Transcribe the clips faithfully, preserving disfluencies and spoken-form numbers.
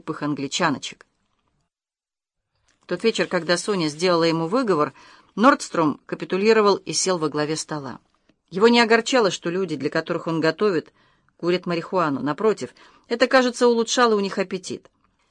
тупых англичаночек. В тот вечер, когда Соня сделала ему выговор, Нордстром капитулировал и сел во главе стола. Его не огорчало, что люди, для которых он готовит, курят марихуану. Напротив, это, кажется, улучшало у них аппетит.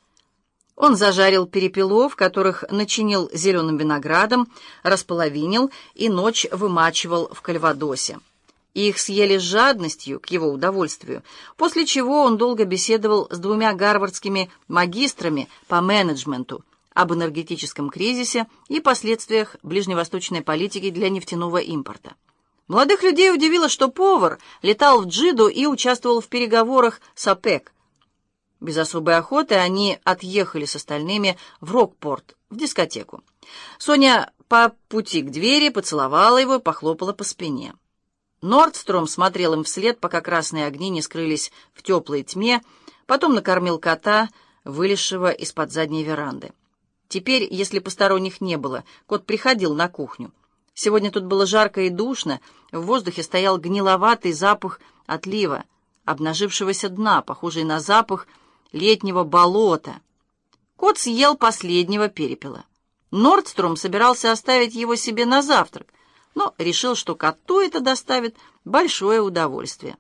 Он зажарил перепелов, которых начинил зеленым виноградом, располовинил и ночь вымачивал в кальвадосе. Их съели с жадностью, к его удовольствию, после чего он долго беседовал с двумя гарвардскими магистрами по менеджменту об энергетическом кризисе и последствиях ближневосточной политики для нефтяного импорта. Молодых людей удивило, что повар летал в Джиду и участвовал в переговорах с ОПЕК. Без особой охоты они отъехали с остальными в Рокпорт, в дискотеку. Соня по пути к двери поцеловала его и похлопала по спине. Нордстром смотрел им вслед, пока красные огни не скрылись в теплой тьме, потом накормил кота, вылезшего из-под задней веранды. Теперь, если посторонних не было, кот приходил на кухню. Сегодня тут было жарко и душно, в воздухе стоял гниловатый запах отлива, обнажившегося дна, похожий на запах летнего болота. Кот съел последнего перепела. Нордстром собирался оставить его себе на завтрак, но решил, что коту это доставит большое удовольствие.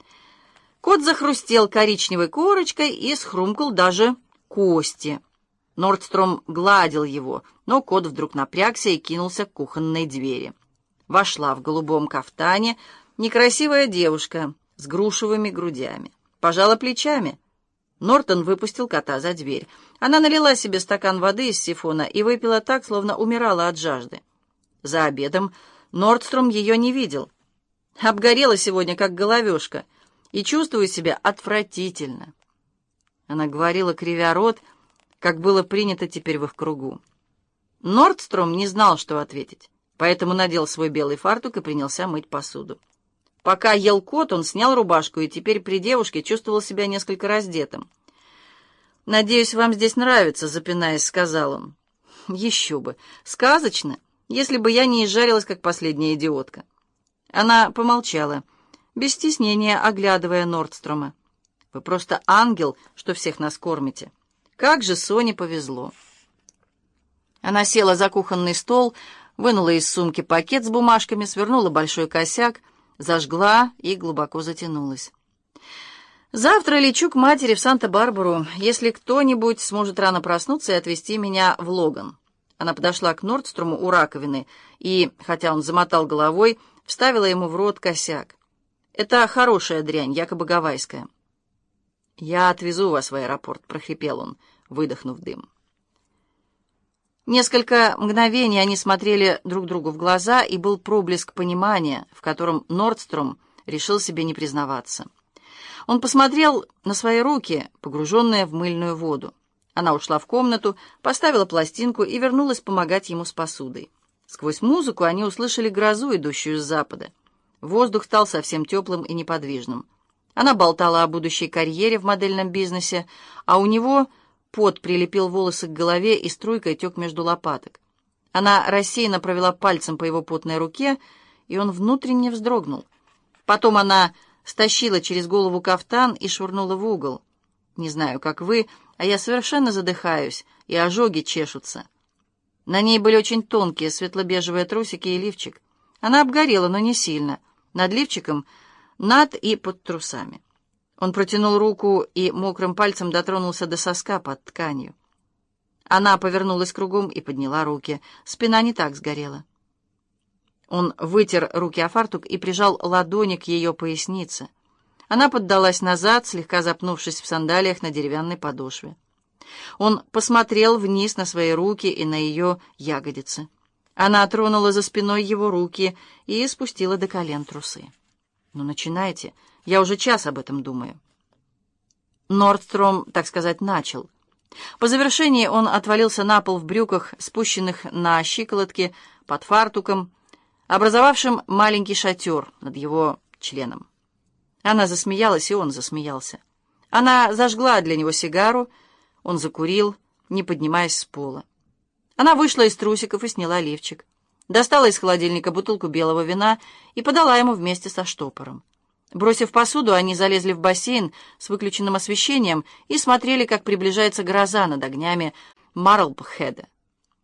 Кот захрустел коричневой корочкой и схрумкал даже кости. Нордстром гладил его, но кот вдруг напрягся и кинулся к кухонной двери. Вошла в голубом кафтане некрасивая девушка с грушевыми грудями. Пожала плечами. Нортон выпустил кота за дверь. Она налила себе стакан воды из сифона и выпила так, словно умирала от жажды. За обедом Нордстром ее не видел. Обгорела сегодня, как головешка, и чувствую себя отвратительно. Она говорила, кривя рот, как было принято теперь в их кругу. Нордстром не знал, что ответить, поэтому надел свой белый фартук и принялся мыть посуду. Пока ел кот, он снял рубашку и теперь при девушке чувствовал себя несколько раздетым. «Надеюсь, вам здесь нравится», — запинаясь, сказал он. «Еще бы! Сказочно, если бы я не изжарилась, как последняя идиотка». Она помолчала, без стеснения оглядывая Нордстрома. «Вы просто ангел, что всех нас кормите. Как же Соне повезло!» Она села за кухонный стол, вынула из сумки пакет с бумажками, свернула большой косяк, зажгла и глубоко затянулась. «Завтра лечу к матери в Санта-Барбару, если кто-нибудь сможет рано проснуться и отвезти меня в Логан». Она подошла к Нордстрому у раковины и, хотя он замотал головой, вставила ему в рот косяк. «Это хорошая дрянь, якобы гавайская». «Я отвезу вас в аэропорт», — прохрипел он, выдохнув дым. Несколько мгновений они смотрели друг другу в глаза, и был проблеск понимания, в котором Нордстром решил себе не признаваться. Он посмотрел на свои руки, погруженные в мыльную воду. Она ушла в комнату, поставила пластинку и вернулась помогать ему с посудой. Сквозь музыку они услышали грозу, идущую с запада. Воздух стал совсем теплым и неподвижным. Она болтала о будущей карьере в модельном бизнесе, а у него пот прилепил волосы к голове и струйкой тек между лопаток. Она рассеянно провела пальцем по его потной руке, и он внутренне вздрогнул. Потом она стащила через голову кафтан и швырнула в угол. «Не знаю, как вы, а я совершенно задыхаюсь, и ожоги чешутся». На ней были очень тонкие светло-бежевые трусики и лифчик. Она обгорела, но не сильно. Над лифчиком над и под трусами. Он протянул руку и мокрым пальцем дотронулся до соска под тканью. Она повернулась кругом и подняла руки. Спина не так сгорела. Он вытер руки о фартук и прижал ладони к ее пояснице. Она поддалась назад, слегка запнувшись в сандалиях на деревянной подошве. Он посмотрел вниз на свои руки и на ее ягодицы. Она тронула за спиной его руки и спустила до колен трусы. «Ну, начинайте. Я уже час об этом думаю». Нордстром, так сказать, начал. По завершении он отвалился на пол в брюках, спущенных на щиколотки, под фартуком, образовавшим маленький шатер над его членом. Она засмеялась, и он засмеялся. Она зажгла для него сигару, он закурил, не поднимаясь с пола. Она вышла из трусиков и сняла лифчик. Достала из холодильника бутылку белого вина и подала ему вместе со штопором. Бросив посуду, они залезли в бассейн с выключенным освещением и смотрели, как приближается гроза над огнями Марлбхеда.